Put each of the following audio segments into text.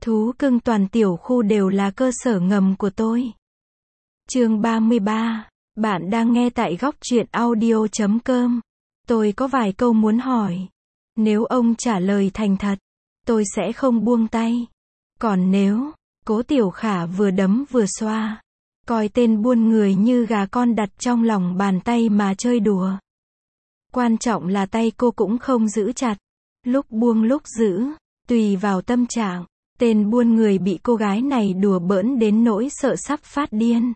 Thú cưng toàn tiểu khu đều là cơ sở ngầm của tôi. Chương 33. Bạn đang nghe tại góc truyện audio.com. Tôi có vài câu muốn hỏi. Nếu ông trả lời thành thật, tôi sẽ không buông tay. Còn nếu, Cố Tiểu Khả vừa đấm vừa xoa, coi tên buôn người như gà con đặt trong lòng bàn tay mà chơi đùa. Quan trọng là tay cô cũng không giữ chặt, lúc buông lúc giữ, tùy vào tâm trạng. Tên buôn người bị cô gái này đùa bỡn đến nỗi sợ sắp phát điên.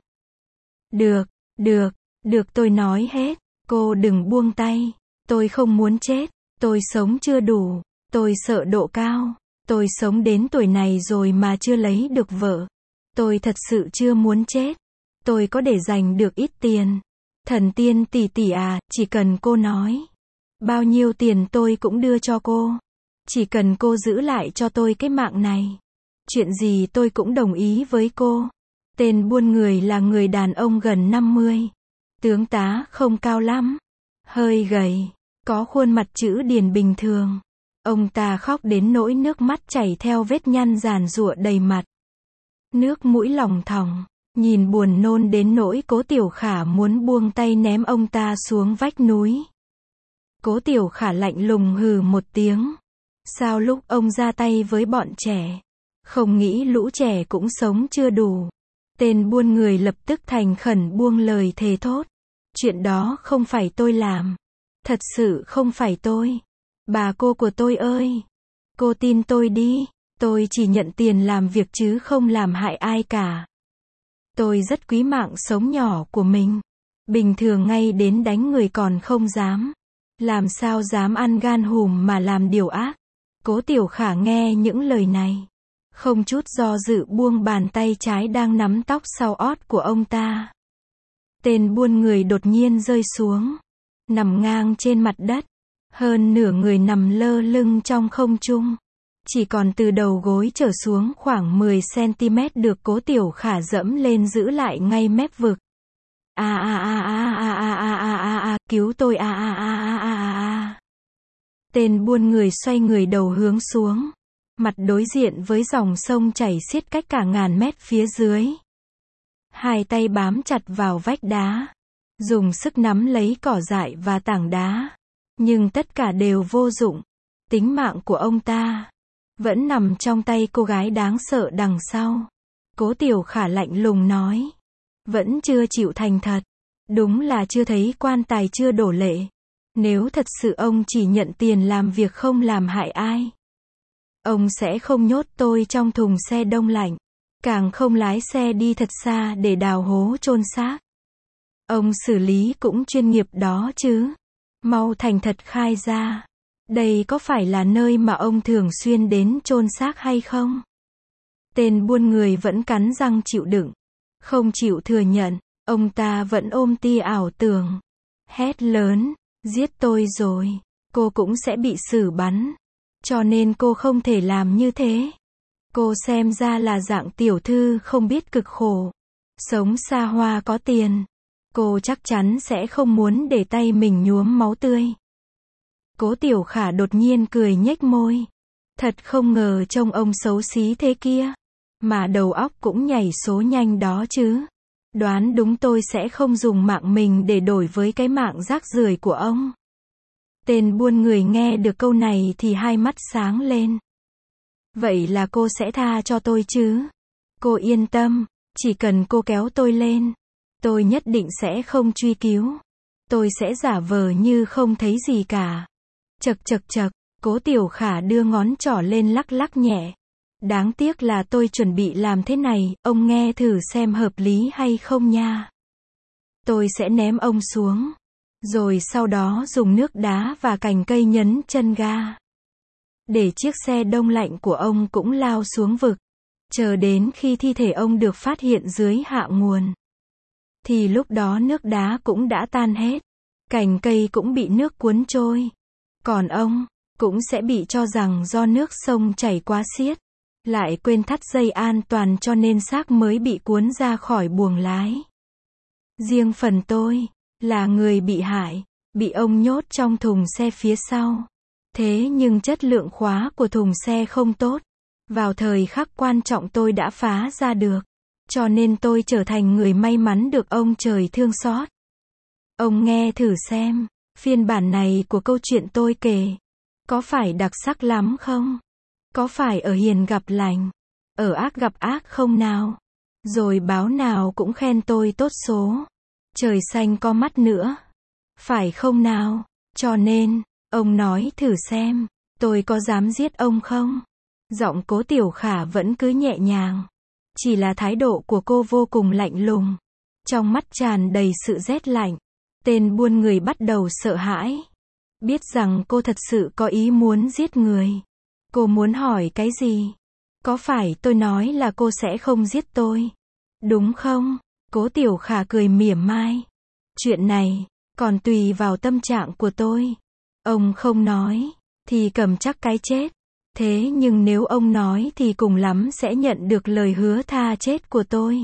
Được tôi nói hết, cô đừng buông tay, tôi không muốn chết, tôi sống chưa đủ, tôi sợ độ cao, tôi sống đến tuổi này rồi mà chưa lấy được vợ, tôi thật sự chưa muốn chết, tôi có để dành được ít tiền. Thần tiên tỷ tỷ à, chỉ cần cô nói, bao nhiêu tiền tôi cũng đưa cho cô. Chỉ cần cô giữ lại cho tôi cái mạng này, chuyện gì tôi cũng đồng ý với cô. Tên buôn người là người đàn ông gần 50. Tướng tá không cao lắm, hơi gầy, có khuôn mặt chữ điền bình thường. Ông ta khóc đến nỗi nước mắt chảy theo vết nhăn giàn giụa đầy mặt. Nước mũi lòng thòng, nhìn buồn nôn đến nỗi Cố Tiểu Khả muốn buông tay ném ông ta xuống vách núi. Cố Tiểu Khả lạnh lùng hừ một tiếng. Sao lúc ông ra tay với bọn trẻ, không nghĩ lũ trẻ cũng sống chưa đủ. Tên buôn người lập tức thành khẩn buông lời thề thốt. Chuyện đó không phải tôi làm. Thật sự không phải tôi. Bà cô của tôi ơi. Cô tin tôi đi. Tôi chỉ nhận tiền làm việc chứ không làm hại ai cả. Tôi rất quý mạng sống nhỏ của mình. Bình thường ngay đến đánh người còn không dám. Làm sao dám ăn gan hùm mà làm điều ác. Cố Tiểu Khả nghe những lời này, không chút do dự buông bàn tay trái đang nắm tóc sau ót của ông ta. Tên buôn người đột nhiên rơi xuống, nằm ngang trên mặt đất, hơn nửa người nằm lơ lửng trong không trung. Chỉ còn từ đầu gối trở xuống khoảng 10 cm được Cố Tiểu Khả dẫm lên giữ lại ngay mép vực. Cứu tôi Tên buôn người xoay người đầu hướng xuống, mặt đối diện với dòng sông chảy xiết cách cả ngàn mét phía dưới. Hai tay bám chặt vào vách đá, dùng sức nắm lấy cỏ dại và tảng đá. Nhưng tất cả đều vô dụng. Tính mạng của ông ta vẫn nằm trong tay cô gái đáng sợ đằng sau. Cố Tiểu Khả lạnh lùng nói. Vẫn chưa chịu thành thật. Đúng là chưa thấy quan tài chưa đổ lệ. Nếu thật sự ông chỉ nhận tiền làm việc không làm hại ai, ông sẽ không nhốt tôi trong thùng xe đông lạnh, càng không lái xe đi thật xa để đào hố chôn xác. Ông xử lý cũng chuyên nghiệp đó chứ. Mau thành thật khai ra, đây có phải là nơi mà ông thường xuyên đến chôn xác hay không? Tên buôn người vẫn cắn răng chịu đựng, không chịu thừa nhận. Ông ta vẫn ôm tia ảo tưởng, hét lớn. Giết tôi rồi, cô cũng sẽ bị xử bắn. Cho nên cô không thể làm như thế. Cô xem ra là dạng tiểu thư không biết cực khổ. Sống xa hoa có tiền. Cô chắc chắn sẽ không muốn để tay mình nhuốm máu tươi. Cố Tiểu Khả đột nhiên cười nhếch môi. Thật không ngờ trông ông xấu xí thế kia. Mà đầu óc cũng nhảy số nhanh đó chứ. Đoán đúng tôi sẽ không dùng mạng mình để đổi với cái mạng rác rưởi của ông. Tên buôn người nghe được câu này thì hai mắt sáng lên. Vậy là cô sẽ tha cho tôi chứ? Cô yên tâm, chỉ cần cô kéo tôi lên, tôi nhất định sẽ không truy cứu. Tôi sẽ giả vờ như không thấy gì cả. Chậc, Cố Tiểu Khả đưa ngón trỏ lên lắc lắc nhẹ. Đáng tiếc là tôi chuẩn bị làm thế này, ông nghe thử xem hợp lý hay không nha. Tôi sẽ ném ông xuống, rồi sau đó dùng nước đá và cành cây nhấn chân ga. Để chiếc xe đông lạnh của ông cũng lao xuống vực. Chờ đến khi thi thể ông được phát hiện dưới hạ nguồn. Thì lúc đó nước đá cũng đã tan hết. Cành cây cũng bị nước cuốn trôi. Còn ông, cũng sẽ bị cho rằng do nước sông chảy quá xiết. Lại quên thắt dây an toàn cho nên xác mới bị cuốn ra khỏi buồng lái. Riêng phần tôi, là người bị hại, bị ông nhốt trong thùng xe phía sau. Thế nhưng chất lượng khóa của thùng xe không tốt. Vào thời khắc quan trọng tôi đã phá ra được. Cho nên tôi trở thành người may mắn được ông trời thương xót. Ông nghe thử xem, phiên bản này của câu chuyện tôi kể. Có phải đặc sắc lắm không? Có phải ở hiền gặp lành, ở ác gặp ác không nào? Rồi báo nào cũng khen tôi tốt số. Trời xanh có mắt nữa. Phải không nào? Cho nên, ông nói thử xem, tôi có dám giết ông không? Giọng Cố Tiểu Khả vẫn cứ nhẹ nhàng. Chỉ là thái độ của cô vô cùng lạnh lùng. Trong mắt tràn đầy sự rét lạnh. Tên buôn người bắt đầu sợ hãi. Biết rằng cô thật sự có ý muốn giết người. Cô muốn hỏi cái gì? Có phải tôi nói là cô sẽ không giết tôi? Đúng không? Cố Tiểu Khả cười mỉa mai. Chuyện này, còn tùy vào tâm trạng của tôi. Ông không nói, thì cầm chắc cái chết. Thế nhưng nếu ông nói thì cùng lắm sẽ nhận được lời hứa tha chết của tôi.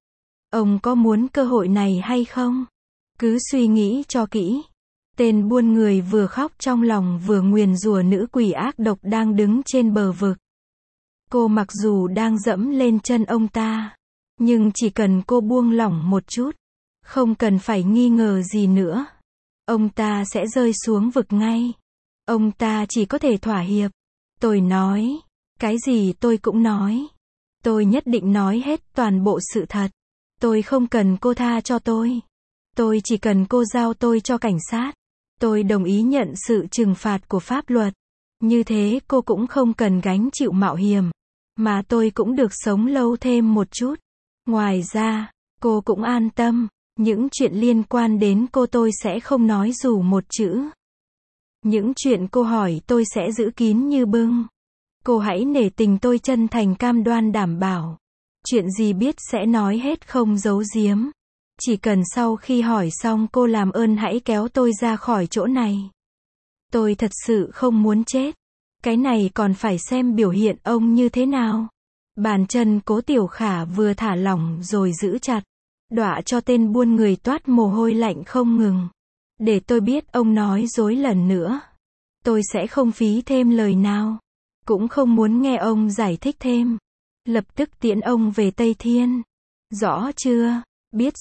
Ông có muốn cơ hội này hay không? Cứ suy nghĩ cho kỹ. Tên buôn người vừa khóc trong lòng vừa nguyền rủa nữ quỷ ác độc đang đứng trên bờ vực. Cô mặc dù đang dẫm lên chân ông ta, nhưng chỉ cần cô buông lỏng một chút, không cần phải nghi ngờ gì nữa, ông ta sẽ rơi xuống vực ngay. Ông ta chỉ có thể thỏa hiệp. Tôi nói, cái gì tôi cũng nói. Tôi nhất định nói hết toàn bộ sự thật. Tôi không cần cô tha cho tôi. Tôi chỉ cần cô giao tôi cho cảnh sát. Tôi đồng ý nhận sự trừng phạt của pháp luật. Như thế cô cũng không cần gánh chịu mạo hiểm. Mà tôi cũng được sống lâu thêm một chút. Ngoài ra, cô cũng an tâm. Những chuyện liên quan đến cô tôi sẽ không nói dù một chữ. Những chuyện cô hỏi tôi sẽ giữ kín như bưng. Cô hãy nể tình tôi chân thành cam đoan đảm bảo. Chuyện gì biết sẽ nói hết không giấu giếm. Chỉ cần sau khi hỏi xong cô làm ơn hãy kéo tôi ra khỏi chỗ này. Tôi thật sự không muốn chết. Cái này còn phải xem biểu hiện ông như thế nào. Bàn chân Cố Tiểu Khả vừa thả lỏng rồi giữ chặt. Đọa cho tên buôn người toát mồ hôi lạnh không ngừng. Để tôi biết ông nói dối lần nữa. Tôi sẽ không phí thêm lời nào. Cũng không muốn nghe ông giải thích thêm. Lập tức tiễn ông về Tây Thiên. Rõ chưa? Biết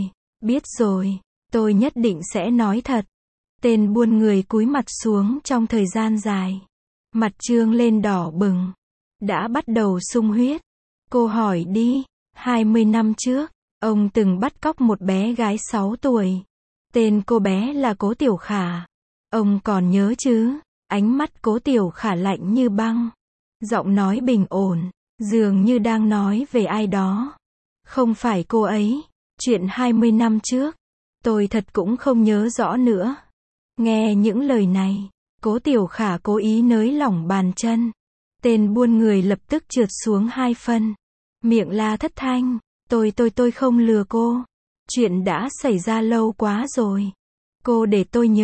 rồi, tôi nhất định sẽ nói thật. Tên buôn người cúi mặt xuống trong thời gian dài. Mặt trương lên đỏ bừng. Đã bắt đầu sung huyết. Cô hỏi đi, 20 năm trước, ông từng bắt cóc một bé gái 6 tuổi. Tên cô bé là Cố Tiểu Khả. Ông còn nhớ chứ? Ánh mắt Cố Tiểu Khả lạnh như băng. Giọng nói bình ổn, dường như đang nói về ai đó. Không phải cô ấy. Chuyện 20 năm trước, tôi thật cũng không nhớ rõ nữa. Nghe những lời này, Cố Tiểu Khả cố ý nới lỏng bàn chân. Tên buôn người lập tức trượt xuống 2 phân. Miệng la thất thanh. Tôi không lừa cô. Chuyện đã xảy ra lâu quá rồi. Cô để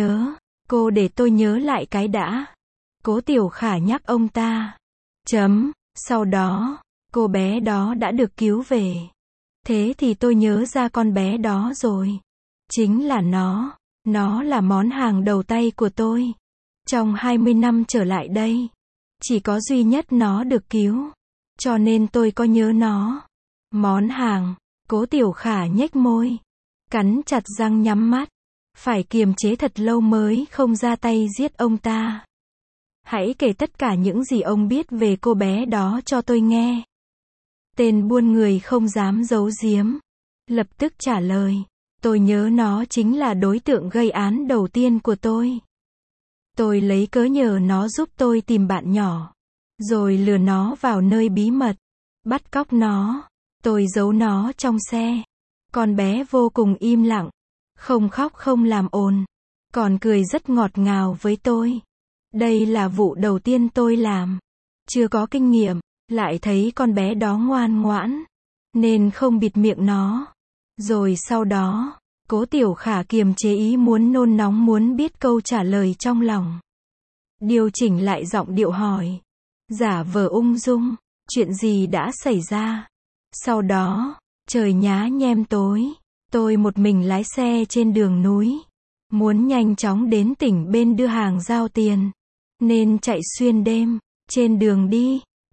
tôi nhớ lại cái đã. Cố Tiểu Khả nhắc ông ta. Sau đó, cô bé đó đã được cứu về. Thế thì tôi nhớ ra con bé đó rồi. Chính là nó là món hàng đầu tay của tôi. Trong 20 năm trở lại đây, chỉ có duy nhất nó được cứu. Cho nên tôi có nhớ nó. Món hàng, Cố Tiểu Khả nhếch môi. Cắn chặt răng nhắm mắt. Phải kiềm chế thật lâu mới không ra tay giết ông ta. Hãy kể tất cả những gì ông biết về cô bé đó cho tôi nghe. Tên buôn người không dám giấu giếm. Lập tức trả lời. Tôi nhớ nó chính là đối tượng gây án đầu tiên của tôi. Tôi lấy cớ nhờ nó giúp tôi tìm bạn nhỏ. Rồi lừa nó vào nơi bí mật. Bắt cóc nó. Tôi giấu nó trong xe. Con bé vô cùng im lặng. Không khóc không làm ồn. Còn cười rất ngọt ngào với tôi. Đây là vụ đầu tiên tôi làm. Chưa có kinh nghiệm. Lại thấy con bé đó ngoan ngoãn. Nên không bịt miệng nó. Rồi sau đó, Cố Tiểu Khả kiềm chế ý muốn nôn nóng muốn biết câu trả lời trong lòng. Điều chỉnh lại giọng điệu hỏi. Giả vờ ung dung. Chuyện gì đã xảy ra? Sau đó, trời nhá nhem tối. Tôi một mình lái xe trên đường núi. Muốn nhanh chóng đến tỉnh bên đưa hàng giao tiền. Nên chạy xuyên đêm. Trên đường đi,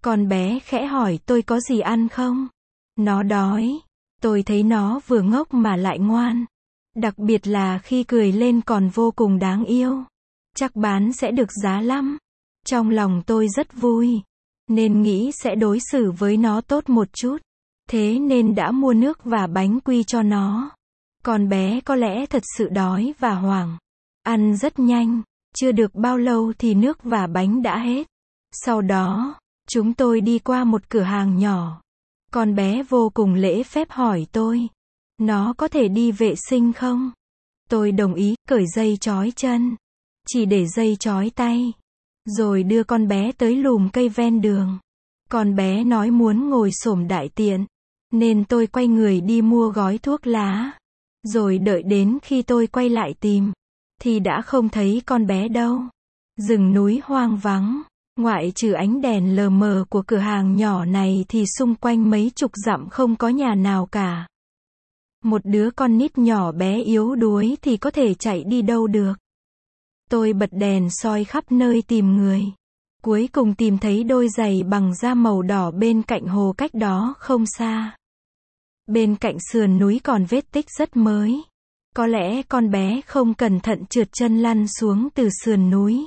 Con bé khẽ hỏi tôi có gì ăn không? Nó đói. Tôi thấy nó vừa ngốc mà lại ngoan. Đặc biệt là khi cười lên còn vô cùng đáng yêu. Chắc bán sẽ được giá lắm. Trong lòng tôi rất vui. Nên nghĩ sẽ đối xử với nó tốt một chút. Thế nên đã mua nước và bánh quy cho nó. Con bé có lẽ thật sự đói và hoảng. Ăn rất nhanh. Chưa được bao lâu thì nước và bánh đã hết. Sau đó, chúng tôi đi qua một cửa hàng nhỏ. Con bé vô cùng lễ phép hỏi tôi. Nó có thể đi vệ sinh không? Tôi đồng ý, cởi dây trói chân. Chỉ để dây trói tay. Rồi đưa con bé tới lùm cây ven đường. Con bé nói muốn ngồi xổm đại tiện. Nên tôi quay người đi mua gói thuốc lá. Rồi đợi đến khi tôi quay lại tìm. Thì đã không thấy con bé đâu. Rừng núi hoang vắng. Ngoại trừ ánh đèn lờ mờ của cửa hàng nhỏ này thì xung quanh mấy chục dặm không có nhà nào cả. Một đứa con nít nhỏ bé yếu đuối thì có thể chạy đi đâu được. Tôi bật đèn soi khắp nơi tìm người. Cuối cùng tìm thấy đôi giày bằng da màu đỏ bên cạnh hồ cách đó không xa. Bên cạnh sườn núi còn vết tích rất mới. Có lẽ con bé không cẩn thận trượt chân lăn xuống từ sườn núi.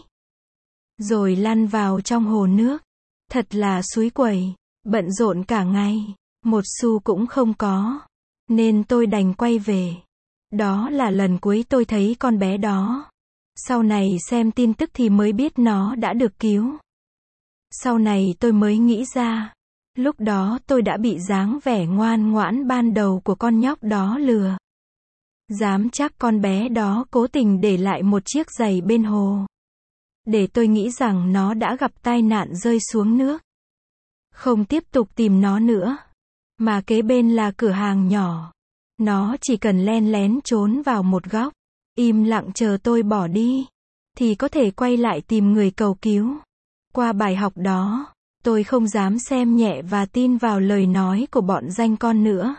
Rồi lăn vào trong hồ nước. Thật là xúi quẩy. Bận rộn cả ngày. Một xu cũng không có. Nên tôi đành quay về. Đó là lần cuối tôi thấy con bé đó. Sau này xem tin tức thì mới biết nó đã được cứu. Sau này tôi mới nghĩ ra. Lúc đó tôi đã bị dáng vẻ ngoan ngoãn ban đầu của con nhóc đó lừa. Dám chắc con bé đó cố tình để lại một chiếc giày bên hồ. Để tôi nghĩ rằng nó đã gặp tai nạn rơi xuống nước. Không tiếp tục tìm nó nữa. Mà kế bên là cửa hàng nhỏ. Nó chỉ cần len lén trốn vào một góc. Im lặng chờ tôi bỏ đi. Thì có thể quay lại tìm người cầu cứu. Qua bài học đó, tôi không dám xem nhẹ và tin vào lời nói của bọn danh con nữa.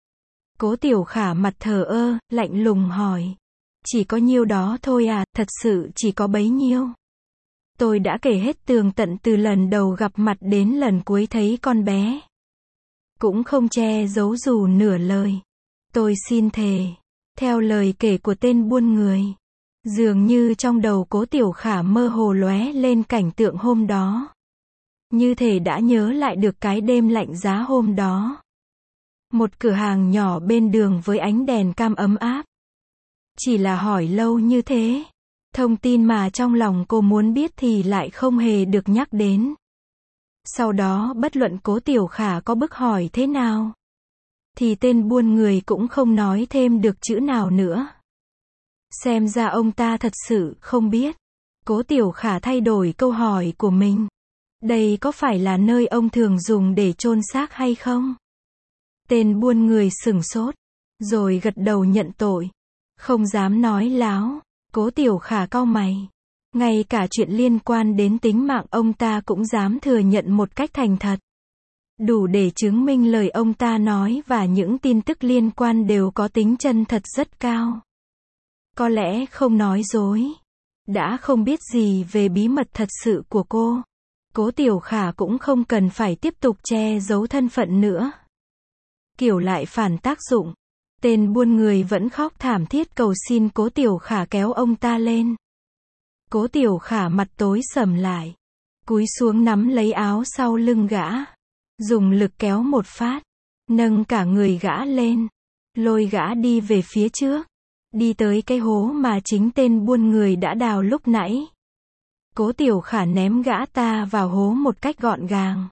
Cố Tiểu Khả mặt thờ ơ, lạnh lùng hỏi. Chỉ có nhiêu đó thôi à, thật sự chỉ có bấy nhiêu. Tôi đã kể hết tường tận từ lần đầu gặp mặt đến lần cuối thấy con bé. Cũng không che giấu dù nửa lời. Tôi xin thề. Theo lời kể của tên buôn người. Dường như trong đầu Cố Tiểu Khả mơ hồ lóe lên cảnh tượng hôm đó. Như thể đã nhớ lại được cái đêm lạnh giá hôm đó. Một cửa hàng nhỏ bên đường với ánh đèn cam ấm áp. Chỉ là hỏi lâu như thế. Thông tin mà trong lòng cô muốn biết thì lại không hề được nhắc đến. Sau đó bất luận Cố Tiểu Khả có bức hỏi thế nào. Thì tên buôn người cũng không nói thêm được chữ nào nữa. Xem ra ông ta thật sự không biết. Cố Tiểu Khả thay đổi câu hỏi của mình. Đây có phải là nơi ông thường dùng để chôn xác hay không? Tên buôn người sửng sốt. Rồi gật đầu nhận tội. Không dám nói láo. Cố Tiểu Khả cau mày. Ngay cả chuyện liên quan đến tính mạng ông ta cũng dám thừa nhận một cách thành thật. Đủ để chứng minh lời ông ta nói và những tin tức liên quan đều có tính chân thật rất cao. Có lẽ không nói dối. Đã không biết gì về bí mật thật sự của cô. Cố Tiểu Khả cũng không cần phải tiếp tục che giấu thân phận nữa. Kiểu lại phản tác dụng. Tên buôn người vẫn khóc thảm thiết cầu xin Cố Tiểu Khả kéo ông ta lên. Cố Tiểu Khả mặt tối sầm lại. Cúi xuống nắm lấy áo sau lưng gã. Dùng lực kéo một phát. Nâng cả người gã lên. Lôi gã đi về phía trước. Đi tới cái hố mà chính tên buôn người đã đào lúc nãy. Cố Tiểu Khả ném gã ta vào hố một cách gọn gàng.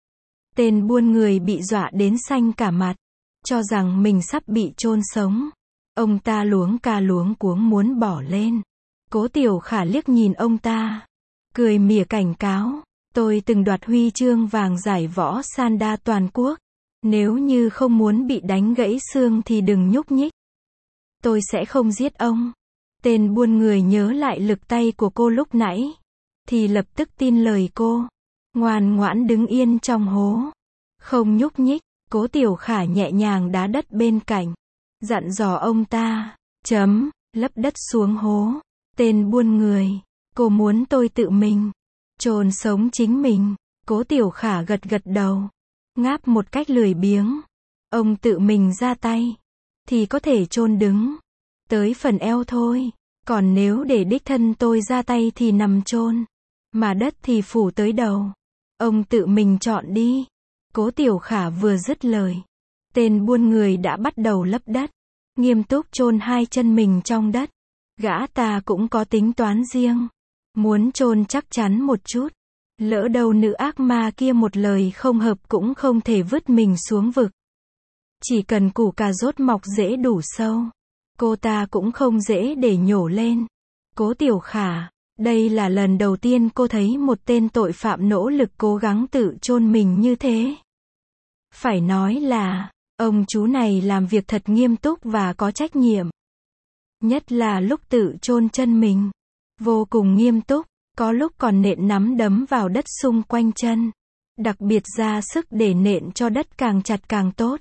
Tên buôn người bị dọa đến xanh cả mặt. Cho rằng mình sắp bị chôn sống. Ông ta luống ca luống cuống muốn bỏ lên. Cố Tiểu Khả liếc nhìn ông ta. Cười mỉa cảnh cáo. Tôi từng đoạt huy chương vàng giải võ Sanda toàn quốc. Nếu như không muốn bị đánh gãy xương thì đừng nhúc nhích. Tôi sẽ không giết ông. Tên buôn người nhớ lại lực tay của cô lúc nãy. Thì lập tức tin lời cô. Ngoan ngoãn đứng yên trong hố. Không nhúc nhích. Cố Tiểu Khả nhẹ nhàng đá đất bên cạnh. Dặn dò ông ta. Lấp đất xuống hố. Tên buôn người. Cô muốn tôi tự mình chôn sống chính mình. Cố Tiểu Khả gật gật đầu, ngáp một cách lười biếng. Ông tự mình ra tay, thì có thể chôn đứng tới phần eo thôi. Còn nếu để đích thân tôi ra tay thì nằm chôn, mà đất thì phủ tới đầu. Ông tự mình chọn đi. Cố Tiểu Khả vừa dứt lời, tên buôn người đã bắt đầu lấp đất, nghiêm túc chôn hai chân mình trong đất. Gã ta cũng có tính toán riêng, muốn chôn chắc chắn một chút. Lỡ đâu nữ ác ma kia một lời không hợp cũng không thể vứt mình xuống vực. Chỉ cần củ cà rốt mọc rễ đủ sâu, cô ta cũng không dễ để nhổ lên. Cố Tiểu Khả, đây là lần đầu tiên cô thấy một tên tội phạm nỗ lực cố gắng tự chôn mình như thế. Phải nói là, ông chú này làm việc thật nghiêm túc và có trách nhiệm. Nhất là lúc tự chôn chân mình. Vô cùng nghiêm túc, có lúc còn nện nắm đấm vào đất xung quanh chân. Đặc biệt ra sức để nện cho đất càng chặt càng tốt.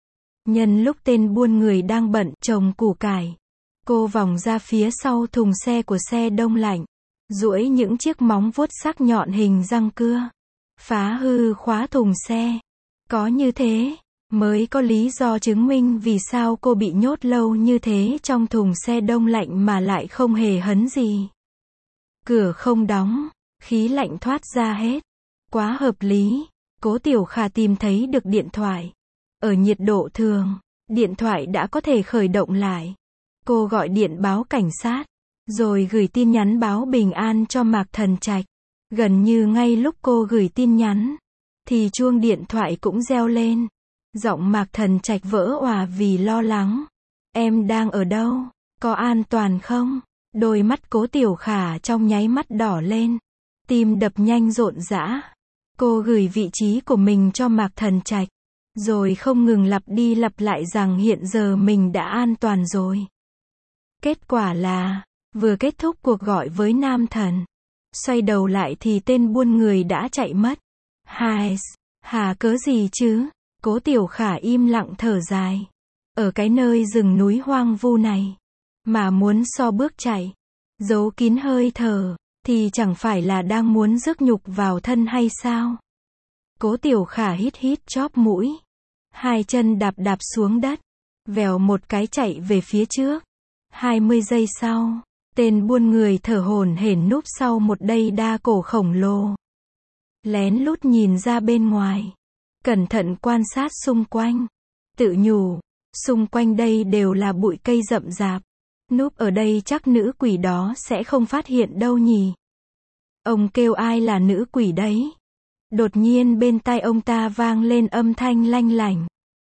Nhân lúc tên buôn người đang bận trồng củ cải, cô vòng ra phía sau thùng xe của xe đông lạnh, duỗi những chiếc móng vuốt sắc nhọn hình răng cưa, phá hư khóa thùng xe. Có như thế, mới có lý do chứng minh vì sao cô bị nhốt lâu như thế trong thùng xe đông lạnh mà lại không hề hấn gì. Cửa không đóng, khí lạnh thoát ra hết. Quá hợp lý. Cố Tiểu Khả tìm thấy được điện thoại. Ở nhiệt độ thường, điện thoại đã có thể khởi động lại. Cô gọi điện báo cảnh sát, rồi gửi tin nhắn báo bình an cho Mạc Thần Trạch. Gần như ngay lúc cô gửi tin nhắn, thì chuông điện thoại cũng reo lên. Giọng Mạc Thần Trạch vỡ òa vì lo lắng. Em đang ở đâu? Có an toàn không? Đôi mắt Cố Tiểu Khả trong nháy mắt đỏ lên. Tim đập nhanh rộn rã. Cô gửi vị trí của mình cho Mạc Thần Trạch, rồi không ngừng lặp đi lặp lại rằng hiện giờ mình đã an toàn rồi. Kết quả là, vừa kết thúc cuộc gọi với nam thần, xoay đầu lại thì tên buôn người đã chạy mất. Hà cớ gì chứ? Cố Tiểu Khả im lặng thở dài. Ở cái nơi rừng núi hoang vu này, mà muốn so bước chạy, giấu kín hơi thở, thì chẳng phải là đang muốn rước nhục vào thân hay sao? Cố Tiểu Khả hít hít chóp mũi, hai chân đạp đạp xuống đất, vèo một cái chạy về phía trước. 20 giây sau, tên buôn người thở hổn hển núp sau một đây đa cổ khổng lồ. Lén lút nhìn ra bên ngoài, cẩn thận quan sát xung quanh, tự nhủ, xung quanh đây đều là bụi cây rậm rạp, núp ở đây chắc nữ quỷ đó sẽ không phát hiện đâu nhỉ. Ông kêu ai là nữ quỷ đấy? Đột nhiên bên tai ông ta vang lên âm thanh lanh lảnh.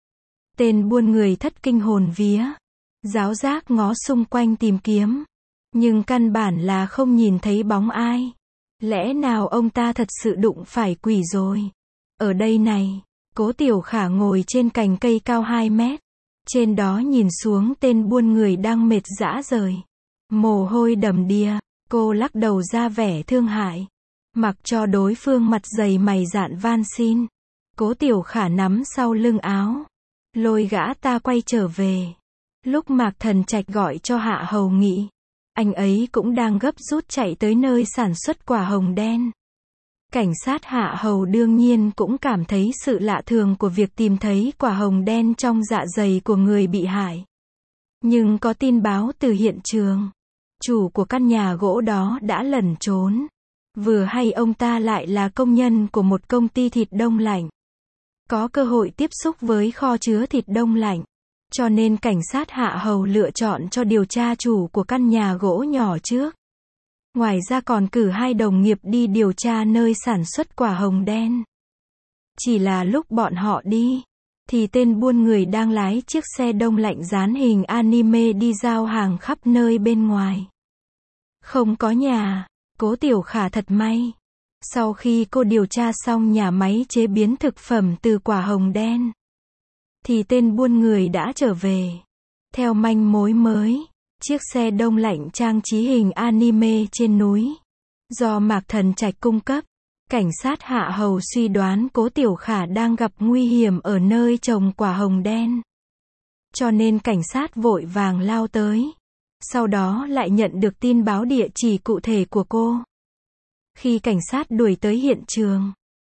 Tên buôn người thất kinh hồn vía, ráo rác ngó xung quanh tìm kiếm, nhưng căn bản là không nhìn thấy bóng ai. Lẽ nào ông ta thật sự đụng phải quỷ rồi? Ở đây này, Cố Tiểu Khả ngồi trên cành cây cao 2 mét. Trên đó nhìn xuống tên buôn người đang mệt rã rời, mồ hôi đầm đìa. Cô lắc đầu ra vẻ thương hại, mặc cho đối phương mặt dày mày dạn van xin. Cố Tiểu Khả nắm sau lưng áo, lôi gã ta quay trở về. Lúc Mạc Thần Trạch gọi cho Hạ Hầu Nghị, anh ấy cũng đang gấp rút chạy tới nơi sản xuất quả hồng đen. Cảnh sát Hạ Hầu đương nhiên cũng cảm thấy sự lạ thường của việc tìm thấy quả hồng đen trong dạ dày của người bị hại. Nhưng có tin báo từ hiện trường, chủ của căn nhà gỗ đó đã lẩn trốn. Vừa hay ông ta lại là công nhân của một công ty thịt đông lạnh, có cơ hội tiếp xúc với kho chứa thịt đông lạnh. Cho nên cảnh sát Hạ Hầu lựa chọn cho điều tra chủ của căn nhà gỗ nhỏ trước. Ngoài ra còn cử 2 đồng nghiệp đi điều tra nơi sản xuất quả hồng đen. Chỉ là lúc bọn họ đi, thì tên buôn người đang lái chiếc xe đông lạnh dán hình anime đi giao hàng khắp nơi bên ngoài. Không có nhà. Cố Tiểu Khả thật may. Sau khi cô điều tra xong nhà máy chế biến thực phẩm từ quả hồng đen, thì tên buôn người đã trở về. Theo manh mối mới, chiếc xe đông lạnh trang trí hình anime trên núi, do Mạc Thần Trạch cung cấp, cảnh sát Hạ Hầu suy đoán Cố Tiểu Khả đang gặp nguy hiểm ở nơi trồng quả hồng đen. Cho nên cảnh sát vội vàng lao tới. Sau đó lại nhận được tin báo địa chỉ cụ thể của cô. Khi cảnh sát đuổi tới hiện trường,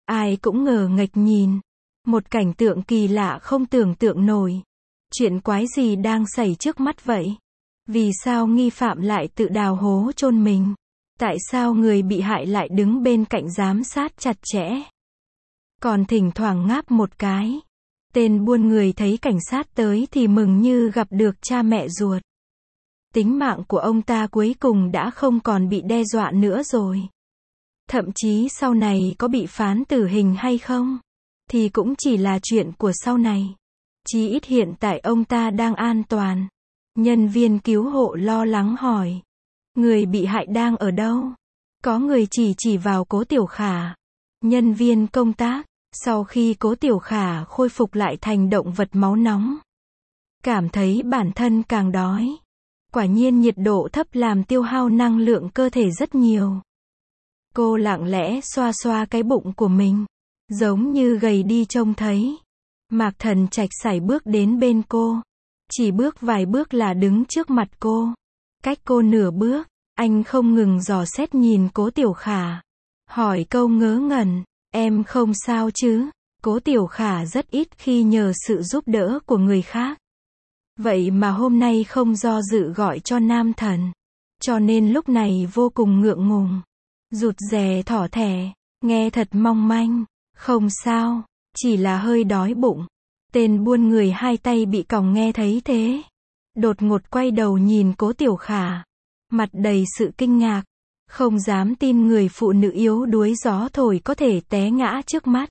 Ai cũng ngờ nghệch nhìn. Một cảnh tượng kỳ lạ không tưởng tượng nổi. Chuyện quái gì đang xảy trước mắt vậy? Vì sao nghi phạm lại tự đào hố chôn mình? Tại sao người bị hại lại đứng bên cạnh giám sát chặt chẽ? Còn thỉnh thoảng ngáp một cái. Tên buôn người thấy cảnh sát tới thì mừng như gặp được cha mẹ ruột. Tính mạng của ông ta cuối cùng đã không còn bị đe dọa nữa rồi. Thậm chí sau này có bị phán tử hình hay không, thì cũng chỉ là chuyện của sau này. Chí ít hiện tại ông ta đang an toàn. Nhân viên cứu hộ lo lắng hỏi. Người bị hại đang ở đâu? Có người chỉ vào Cố Tiểu Khả. Nhân viên công tác, sau khi Cố Tiểu Khả khôi phục lại thành động vật máu nóng, cảm thấy bản thân càng đói. Quả nhiên nhiệt độ thấp làm tiêu hao năng lượng cơ thể rất nhiều. Cô lặng lẽ xoa xoa cái bụng của mình, giống như gầy đi trông thấy. Mạc Thần Trạch sải bước đến bên cô. Chỉ bước vài bước là đứng trước mặt cô. Cách cô nửa bước, anh không ngừng dò xét nhìn Cố Tiểu Khả. Hỏi câu ngớ ngẩn, em không sao chứ? Cố Tiểu Khả rất ít khi nhờ sự giúp đỡ của người khác. Vậy mà hôm nay không do dự gọi cho nam thần. Cho nên lúc này vô cùng ngượng ngùng. Rụt rè thỏ thẻ, nghe thật mong manh. Không sao, chỉ là hơi đói bụng. Tên buôn người hai tay bị còng nghe thấy thế. Đột ngột quay đầu nhìn Cố Tiểu Khả. Mặt đầy sự kinh ngạc. Không dám tin người phụ nữ yếu đuối gió thổi có thể té ngã trước mắt.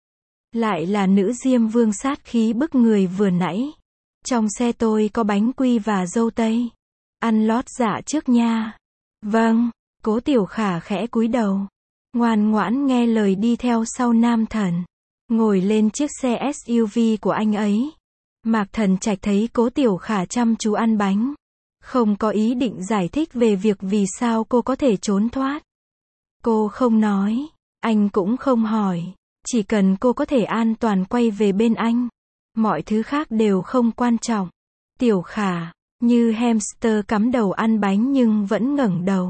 Lại là nữ Diêm Vương sát khí bức người vừa nãy. Trong xe tôi có bánh quy và dâu tây. Ăn lót dạ trước nha. Vâng, Cố Tiểu Khả khẽ cúi đầu. Ngoan ngoãn nghe lời đi theo sau nam thần. Ngồi lên chiếc xe SUV của anh ấy. Mạc Thần Trạch thấy Cố Tiểu Khả chăm chú ăn bánh. Không có ý định giải thích về việc vì sao cô có thể trốn thoát. Cô không nói. Anh cũng không hỏi. Chỉ cần cô có thể an toàn quay về bên anh. Mọi thứ khác đều không quan trọng. Tiểu Khả, như hamster cắm đầu ăn bánh nhưng vẫn ngẩng đầu.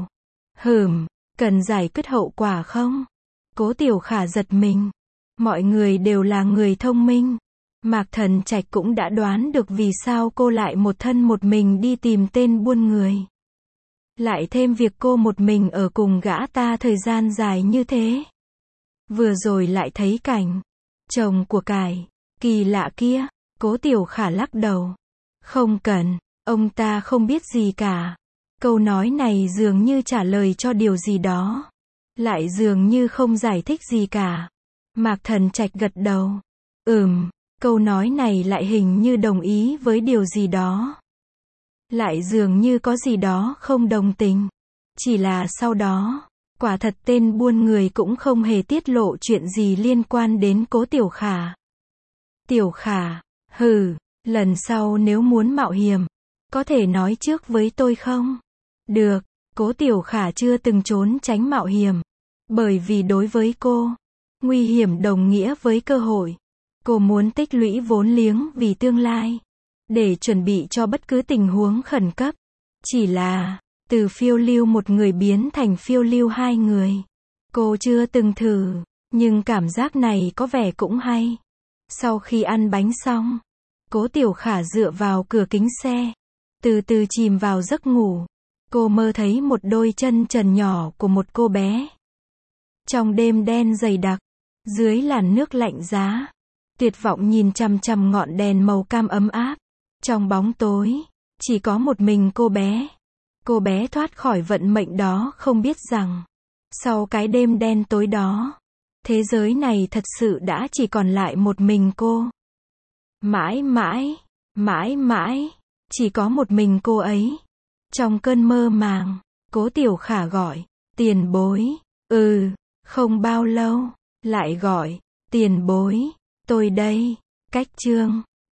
Cần giải quyết hậu quả không? Cố Tiểu Khả giật mình. Mọi người đều là người thông minh. Mạc Thần Trạch cũng đã đoán được vì sao cô lại một thân một mình đi tìm tên buôn người. Lại thêm việc cô một mình ở cùng gã ta thời gian dài như thế. Vừa rồi lại thấy cảnh chồng của cải kỳ lạ kia. Cố Tiểu Khả lắc đầu. Không cần, ông ta không biết gì cả. Câu nói này dường như trả lời cho điều gì đó. Lại dường như không giải thích gì cả. Mạc Thần Trạch gật đầu. Câu nói này lại hình như đồng ý với điều gì đó. Lại dường như có gì đó không đồng tình. Chỉ là sau đó, quả thật tên buôn người cũng không hề tiết lộ chuyện gì liên quan đến Cố Tiểu Khả. Tiểu Khả, lần sau nếu muốn mạo hiểm, có thể nói trước với tôi không? Được, Cố Tiểu Khả chưa từng trốn tránh mạo hiểm. Bởi vì đối với cô, nguy hiểm đồng nghĩa với cơ hội. Cô muốn tích lũy vốn liếng vì tương lai, để chuẩn bị cho bất cứ tình huống khẩn cấp. Chỉ là, từ phiêu lưu một người biến thành phiêu lưu hai người. Cô chưa từng thử, nhưng cảm giác này có vẻ cũng hay. Sau khi ăn bánh xong, Cố Tiểu Khả dựa vào cửa kính xe, từ từ chìm vào giấc ngủ. Cô mơ thấy một đôi chân trần nhỏ của một cô bé. Trong đêm đen dày đặc, dưới làn nước lạnh giá, tuyệt vọng nhìn chằm chằm ngọn đèn màu cam ấm áp. Trong bóng tối, chỉ có một mình cô bé. Cô bé thoát khỏi vận mệnh đó không biết rằng, sau cái đêm đen tối đó, thế giới này thật sự đã chỉ còn lại một mình cô. Mãi mãi, chỉ có một mình cô ấy. Trong cơn mơ màng, Cố Tiểu Khả gọi, tiền bối. Không bao lâu, lại gọi, tiền bối, tôi đây. Cách chương